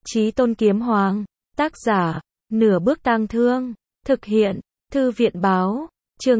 Chí Tôn Kiếm Hoàng. Tác giả, Nửa Bước Tang Thương. Thực hiện, Thư viện báo. Chương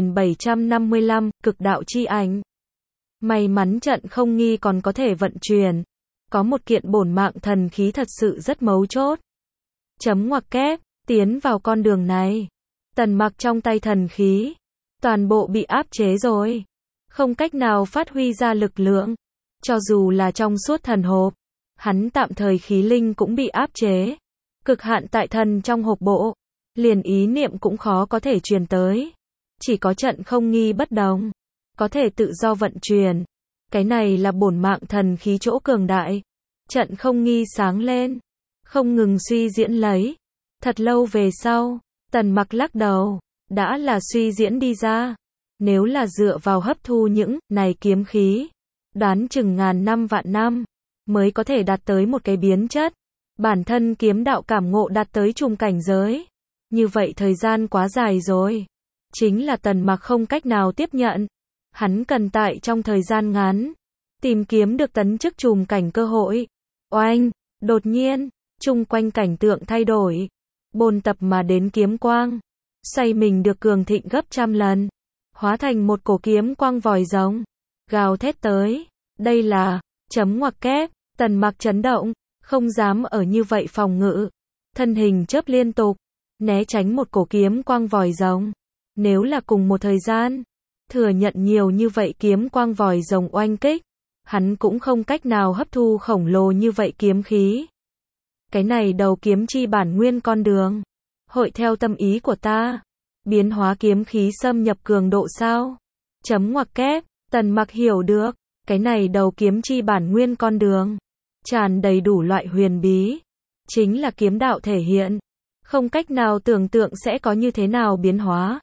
2755, Cực đạo chi ảnh. May mắn trận không nghi còn có thể vận chuyển. Có một kiện bổn mạng thần khí thật sự rất mấu chốt. Chấm ngoặc kép, tiến vào con đường này. Tần Mặc trong tay thần khí. Toàn bộ bị áp chế rồi. Không cách nào phát huy ra lực lượng. Cho dù là trong suốt thần hộp. Hắn tạm thời khí linh cũng bị áp chế. Cực hạn tại thần trong hộp bộ. Liền ý niệm cũng khó có thể truyền tới. Chỉ có trận không nghi bất đồng. Có thể tự do vận chuyển. Cái này là bổn mạng thần khí chỗ cường đại. Trận không nghi sáng lên. Không ngừng suy diễn lấy. Thật lâu về sau, Tần Mặc lắc đầu. Đã là suy diễn đi ra. Nếu là dựa vào hấp thu những này kiếm khí. Đoán chừng ngàn năm vạn năm. Mới có thể đạt tới một cái biến chất. Bản thân kiếm đạo cảm ngộ đạt tới trùng cảnh giới. Như vậy thời gian quá dài rồi. Chính là Tần Mặc không cách nào tiếp nhận. Hắn cần tại trong thời gian ngắn. Tìm kiếm được tấn chức trùng cảnh cơ hội. Oanh! Đột nhiên, chung quanh cảnh tượng thay đổi. Bồn tập mà đến kiếm quang. Xoay mình được cường thịnh gấp trăm lần. Hóa thành một cổ kiếm quang vòi rồng. Gào thét tới. Đây là, chấm ngoặc kép, Tần Mặc chấn động. Không dám ở như vậy phòng ngự. Thân hình chớp liên tục. Né tránh một cổ kiếm quang vòi rồng. Nếu là cùng một thời gian. Thừa nhận nhiều như vậy kiếm quang vòi rồng oanh kích. Hắn cũng không cách nào hấp thu khổng lồ như vậy kiếm khí. Cái này đầu kiếm chi bản nguyên con đường. Hội theo tâm ý của ta. Biến hóa kiếm khí xâm nhập cường độ sao? Chấm ngoặc kép, Tần Mặc hiểu được. Cái này đầu kiếm chi bản nguyên con đường. Tràn đầy đủ loại huyền bí. Chính là kiếm đạo thể hiện. Không cách nào tưởng tượng sẽ có như thế nào biến hóa.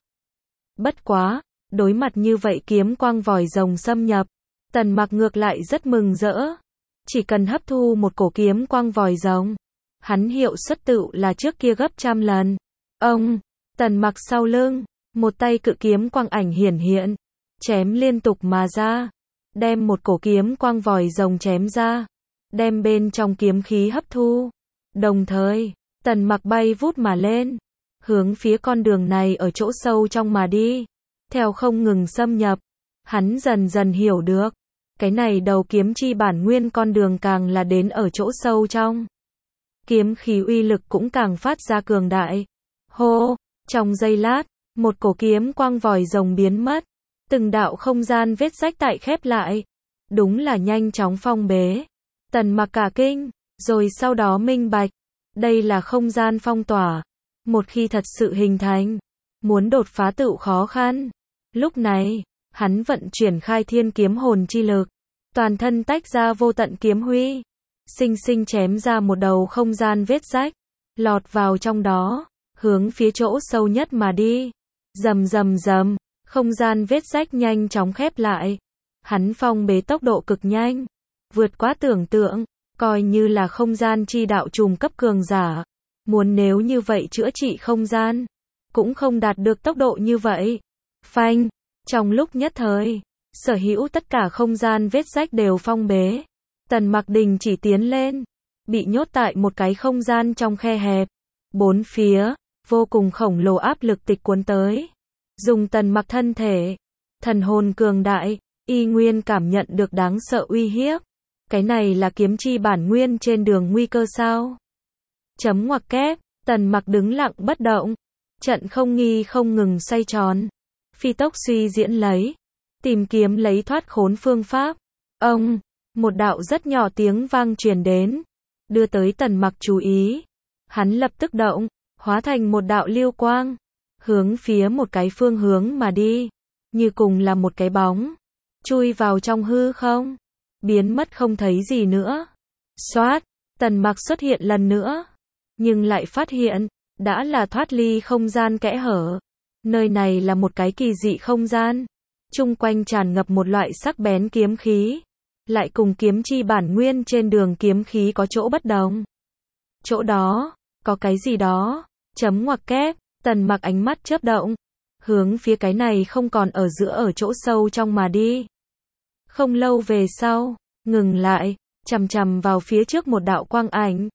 Bất quá, đối mặt như vậy kiếm quang vòi rồng xâm nhập. Tần Mặc ngược lại rất mừng rỡ. Chỉ cần hấp thu một cổ kiếm quang vòi rồng. Hắn hiệu suất tựu là trước kia gấp trăm lần. Ông, Tần Mặc sau lưng. Một tay cự kiếm quang ảnh hiển hiện. Chém liên tục mà ra. Đem một cổ kiếm quang vòi rồng chém ra. Đem bên trong kiếm khí hấp thu. Đồng thời, Tần Mặc bay vút mà lên. Hướng phía con đường này ở chỗ sâu trong mà đi. Theo không ngừng xâm nhập. Hắn dần dần hiểu được. Cái này đầu kiếm chi bản nguyên con đường càng là đến ở chỗ sâu trong. Kiếm khí uy lực cũng càng phát ra cường đại. Hô, trong giây lát, một cổ kiếm quang vòi rồng biến mất. Từng đạo không gian vết rách tại khép lại. Đúng là nhanh chóng phong bế. Tần Mặc cả kinh, rồi sau đó minh bạch. Đây là không gian phong tỏa. Một khi thật sự hình thành, muốn đột phá tựu khó khăn. Lúc này, hắn vận chuyển khai thiên kiếm hồn chi lực. Toàn thân tách ra vô tận kiếm huy. Sinh sinh chém ra một đầu không gian vết rách. Lọt vào trong đó, hướng phía chỗ sâu nhất mà đi. Rầm rầm rầm, không gian vết rách nhanh chóng khép lại. Hắn phong bế tốc độ cực nhanh. Vượt quá tưởng tượng, coi như là không gian chi đạo trùng cấp cường giả. Muốn nếu như vậy chữa trị không gian, cũng không đạt được tốc độ như vậy. Phanh, trong lúc nhất thời, sở hữu tất cả không gian vết rách đều phong bế. Tần Mặc đình chỉ tiến lên, bị nhốt tại một cái không gian trong khe hẹp. Bốn phía, vô cùng khổng lồ áp lực tịch cuốn tới. Dùng Tần Mặc thân thể, thần hồn cường đại, y nguyên cảm nhận được đáng sợ uy hiếp. Cái này là kiếm chi bản nguyên trên đường nguy cơ sao? Chấm ngoặc kép, Tần Mặc đứng lặng bất động. Trận không nghi không ngừng xoay tròn. Phi tốc suy diễn lấy. Tìm kiếm lấy thoát khốn phương pháp. Ông, một đạo rất nhỏ tiếng vang truyền đến. Đưa tới Tần Mặc chú ý. Hắn lập tức động, hóa thành một đạo lưu quang. Hướng phía một cái phương hướng mà đi. Như cùng là một cái bóng. Chui vào trong hư không. Biến mất không thấy gì nữa. Xoát, Tần Mặc xuất hiện lần nữa. Nhưng lại phát hiện, đã là thoát ly không gian kẽ hở. Nơi này là một cái kỳ dị không gian. Chung quanh tràn ngập một loại sắc bén kiếm khí. Lại cùng kiếm chi bản nguyên trên đường kiếm khí có chỗ bất đồng. Chỗ đó, có cái gì đó. Chấm ngoặc kép, Tần Mặc ánh mắt chớp động. Hướng phía cái này không còn ở giữa ở chỗ sâu trong mà đi. Không lâu về sau, ngừng lại, chằm chằm vào phía trước một đạo quang ảnh.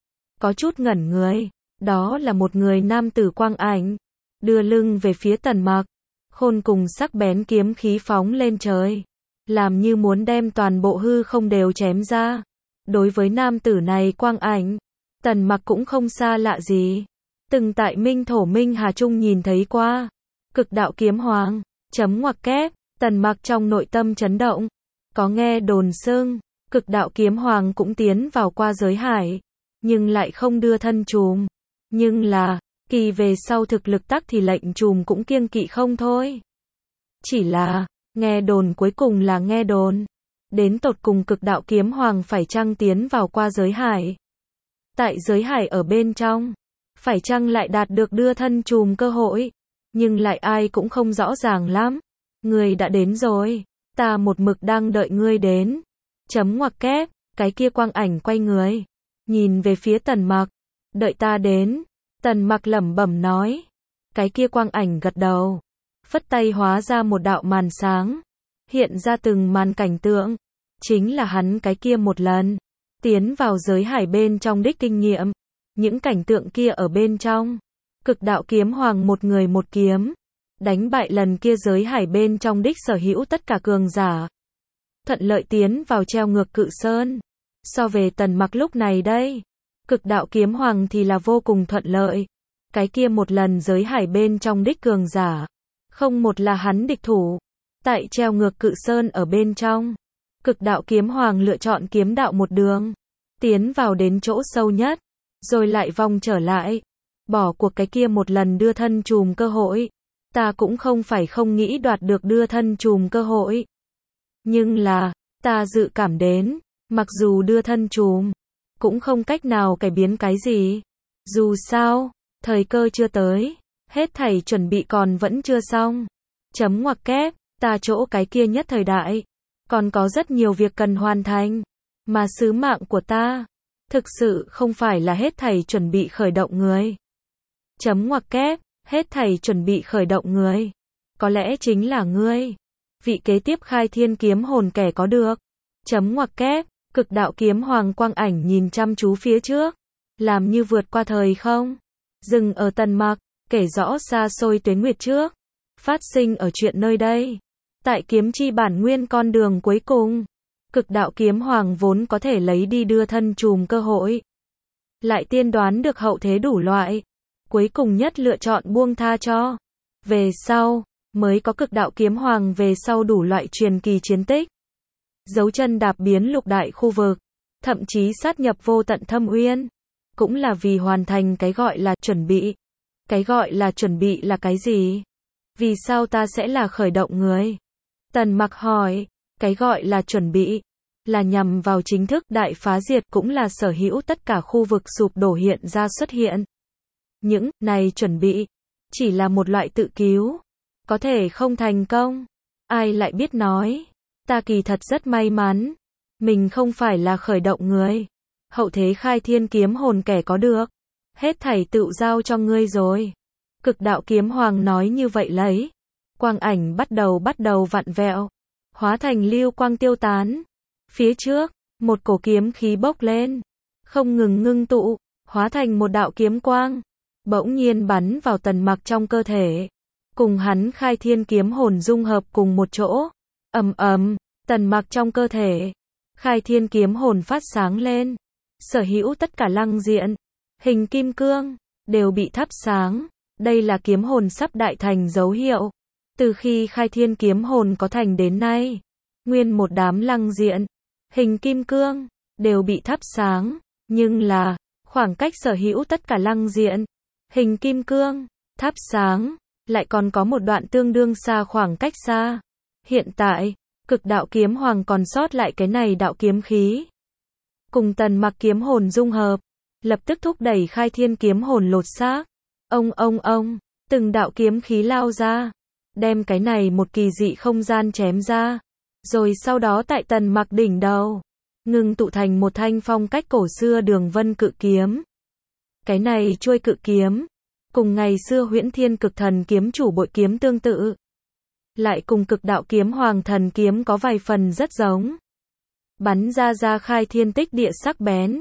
có chút ngẩn người. Đó là một người nam tử quang ảnh, đưa lưng về phía Tần Mặc, khôn cùng sắc bén kiếm khí phóng lên trời, làm như muốn đem toàn bộ hư không đều chém ra. Đối với nam tử này quang ảnh, Tần Mặc cũng không xa lạ gì. Từng tại Minh Thổ Minh Hà Trung nhìn thấy qua. Cực đạo kiếm hoàng, chấm ngoặc kép, Tần Mặc trong nội tâm chấn động. Có nghe đồn xưng, cực đạo kiếm hoàng cũng tiến vào qua giới hải, nhưng lại không đưa thân trùm. Nhưng là, kỳ về sau thực lực tắc thì lệnh trùm cũng kiêng kỵ không thôi. Chỉ là, nghe đồn cuối cùng là nghe đồn. Đến tột cùng cực đạo kiếm hoàng phải chăng tiến vào qua giới hải? Tại giới hải ở bên trong, phải chăng lại đạt được đưa thân trùm cơ hội? Nhưng lại ai cũng không rõ ràng lắm. Ngươi đã đến rồi, ta một mực đang đợi ngươi đến. Chấm ngoặc kép, cái kia quang ảnh quay người, nhìn về phía Tần Mặc, đợi ta đến. Tần Mặc lẩm bẩm nói. Cái kia quang ảnh gật đầu, phất tay hóa ra một đạo màn sáng, hiện ra từng màn cảnh tượng, chính là hắn cái kia một lần tiến vào giới hải bên trong đích kinh nghiệm. Những cảnh tượng kia ở bên trong, cực đạo kiếm hoàng một người một kiếm, đánh bại lần kia giới hải bên trong đích sở hữu tất cả cường giả, thuận lợi tiến vào treo ngược cự sơn. So về Tần Mặc lúc này đây, cực đạo kiếm hoàng thì là vô cùng thuận lợi. Cái kia một lần giới hải bên trong đích cường giả, không một là hắn địch thủ. Tại treo ngược cự sơn ở bên trong, cực đạo kiếm hoàng lựa chọn kiếm đạo một đường, tiến vào đến chỗ sâu nhất, rồi lại vòng trở lại, bỏ cuộc cái kia một lần đưa thân trùm cơ hội. Ta cũng không phải không nghĩ đoạt được đưa thân trùm cơ hội. Nhưng là, ta dự cảm đến, mặc dù đưa thân trùm, cũng không cách nào cải biến cái gì. Dù sao, thời cơ chưa tới, hết thảy chuẩn bị còn vẫn chưa xong. Chấm ngoặc kép, ta chỗ cái kia nhất thời đại, còn có rất nhiều việc cần hoàn thành, mà sứ mạng của ta, thực sự không phải là hết thảy chuẩn bị khởi động người. Chấm ngoặc kép, hết thảy chuẩn bị khởi động người, có lẽ chính là ngươi, vị kế tiếp khai thiên kiếm hồn kẻ có được. Chấm ngoặc kép, cực đạo kiếm hoàng quang ảnh nhìn chăm chú phía trước, làm như vượt qua thời không, dừng ở Tần Mặc, kể rõ xa xôi tuế nguyệt trước, phát sinh ở chuyện nơi đây. Tại kiếm chi bản nguyên con đường cuối cùng, cực đạo kiếm hoàng vốn có thể lấy đi đưa thân trùm cơ hội, lại tiên đoán được hậu thế đủ loại, cuối cùng nhất lựa chọn buông tha cho. Về sau, mới có cực đạo kiếm hoàng về sau đủ loại truyền kỳ chiến tích. Dấu chân đạp biến lục đại khu vực, thậm chí sát nhập vô tận thâm uyên, cũng là vì hoàn thành cái gọi là chuẩn bị. Cái gọi là chuẩn bị là cái gì? Vì sao ta sẽ là khởi động người? Tần Mặc hỏi, cái gọi là chuẩn bị, là nhằm vào chính thức đại phá diệt, cũng là sở hữu tất cả khu vực sụp đổ hiện ra xuất hiện. Những này chuẩn bị, chỉ là một loại tự cứu, có thể không thành công. Ai lại biết nói, ta kỳ thật rất may mắn, mình không phải là khởi động người. Hậu thế khai thiên kiếm hồn kẻ có được, hết thảy tự giao cho ngươi rồi. Cực đạo kiếm hoàng nói như vậy lấy, quang ảnh bắt đầu vặn vẹo, hóa thành lưu quang tiêu tán. Phía trước, một cổ kiếm khí bốc lên, không ngừng ngưng tụ, hóa thành một đạo kiếm quang, bỗng nhiên bắn vào Tần Mặc trong cơ thể, cùng hắn khai thiên kiếm hồn dung hợp cùng một chỗ. Ầm ầm, Tần Mặc trong cơ thể, khai thiên kiếm hồn phát sáng lên, sở hữu tất cả lăng diện, hình kim cương, đều bị thắp sáng. Đây là kiếm hồn sắp đại thành dấu hiệu. Từ khi khai thiên kiếm hồn có thành đến nay, nguyên một đám lăng diện, hình kim cương, đều bị thắp sáng. Nhưng là, khoảng cách sở hữu tất cả lăng diện, hình kim cương, thắp sáng, lại còn có một đoạn tương đương xa khoảng cách xa. Hiện tại, cực đạo kiếm hoàng còn sót lại cái này đạo kiếm khí, cùng Tần Mặc kiếm hồn dung hợp, lập tức thúc đẩy khai thiên kiếm hồn lột xác. Ông, từng đạo kiếm khí lao ra, đem cái này một kỳ dị không gian chém ra, rồi sau đó tại Tần Mặc đỉnh đầu, ngưng tụ thành một thanh phong cách cổ xưa đường vân cự kiếm. Cái này chuôi cự kiếm, cùng ngày xưa Huyễn Thiên Cực Thần kiếm chủ bội kiếm tương tự, lại cùng cực đạo kiếm hoàng thần kiếm có vài phần rất giống. Bắn ra khai thiên tích địa sắc bén,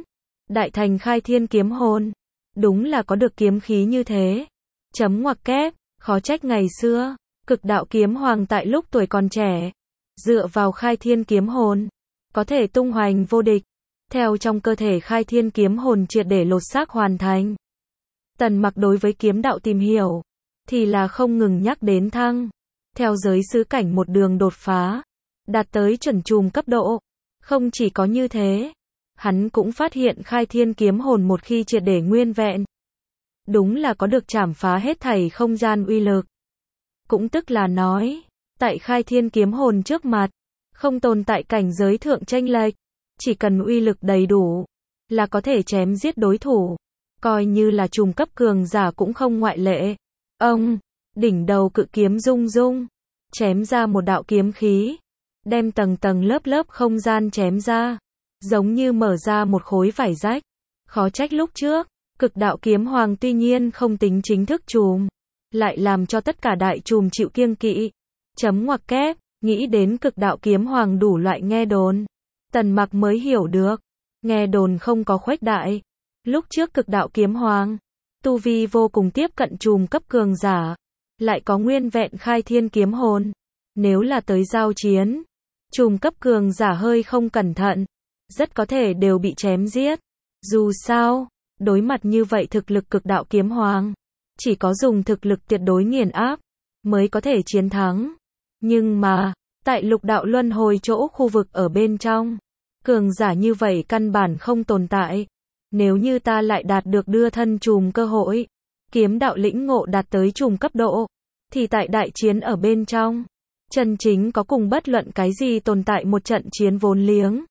Đại thành khai thiên kiếm hồn. Đúng là có được kiếm khí như thế. Chấm ngoặc kép, khó trách ngày xưa, Cực Đạo Kiếm Hoàng tại lúc tuổi còn trẻ, dựa vào khai thiên kiếm hồn, có thể tung hoành vô địch. Theo trong cơ thể khai thiên kiếm hồn triệt để lột xác hoàn thành. Tần Mặc đối với kiếm đạo tìm hiểu, thì là không ngừng nhắc đến thăng. Theo giới sứ cảnh một đường đột phá, đạt tới chuẩn trùm cấp độ. Không chỉ có như thế, hắn cũng phát hiện khai thiên kiếm hồn một khi triệt để nguyên vẹn. Đúng là có được trảm phá hết thảy không gian uy lực. Cũng tức là nói, tại khai thiên kiếm hồn trước mặt, không tồn tại cảnh giới thượng chênh lệch, chỉ cần uy lực đầy đủ, là có thể chém giết đối thủ. Coi như là trùm cấp cường giả cũng không ngoại lệ. Ông, đỉnh đầu cự kiếm rung rung, chém ra một đạo kiếm khí, đem tầng tầng lớp lớp không gian chém ra, giống như mở ra một khối vải rách. Khó trách lúc trước, Cực Đạo Kiếm Hoàng tuy nhiên không tính chính thức trùm, lại làm cho tất cả đại trùm chịu kiêng kỵ. Chấm ngoặc kép, nghĩ đến Cực Đạo Kiếm Hoàng đủ loại nghe đồn. Tần Mặc mới hiểu được, nghe đồn không có khuếch đại. Lúc trước Cực Đạo Kiếm Hoàng, tu vi vô cùng tiếp cận trùm cấp cường giả, lại có nguyên vẹn khai thiên kiếm hồn. Nếu là tới giao chiến, trùm cấp cường giả hơi không cẩn thận, rất có thể đều bị chém giết. Dù sao, đối mặt như vậy thực lực Cực Đạo Kiếm Hoàng, chỉ có dùng thực lực tuyệt đối nghiền áp, mới có thể chiến thắng. Nhưng mà, tại Lục Đạo Luân Hồi chỗ khu vực ở bên trong, cường giả như vậy căn bản không tồn tại. Nếu như ta lại đạt được đưa thân trùm cơ hội, kiếm đạo lĩnh ngộ đạt tới trùm cấp độ, thì tại đại chiến ở bên trong, chân chính có cùng bất luận cái gì tồn tại một trận chiến vốn liếng.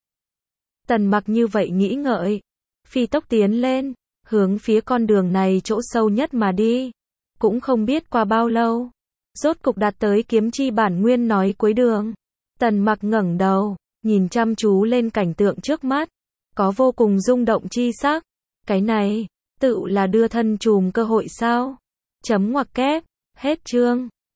Tần Mặc như vậy nghĩ ngợi, phi tốc tiến lên, hướng phía con đường này chỗ sâu nhất mà đi. Cũng không biết qua bao lâu, rốt cục đạt tới kiếm chi bản nguyên nói cuối đường. Tần Mặc ngẩng đầu, nhìn chăm chú lên cảnh tượng trước mắt, có vô cùng rung động chi sắc. Cái này, tự là đưa thân trùm cơ hội sao? Chấm ngoặc kép, hết chương.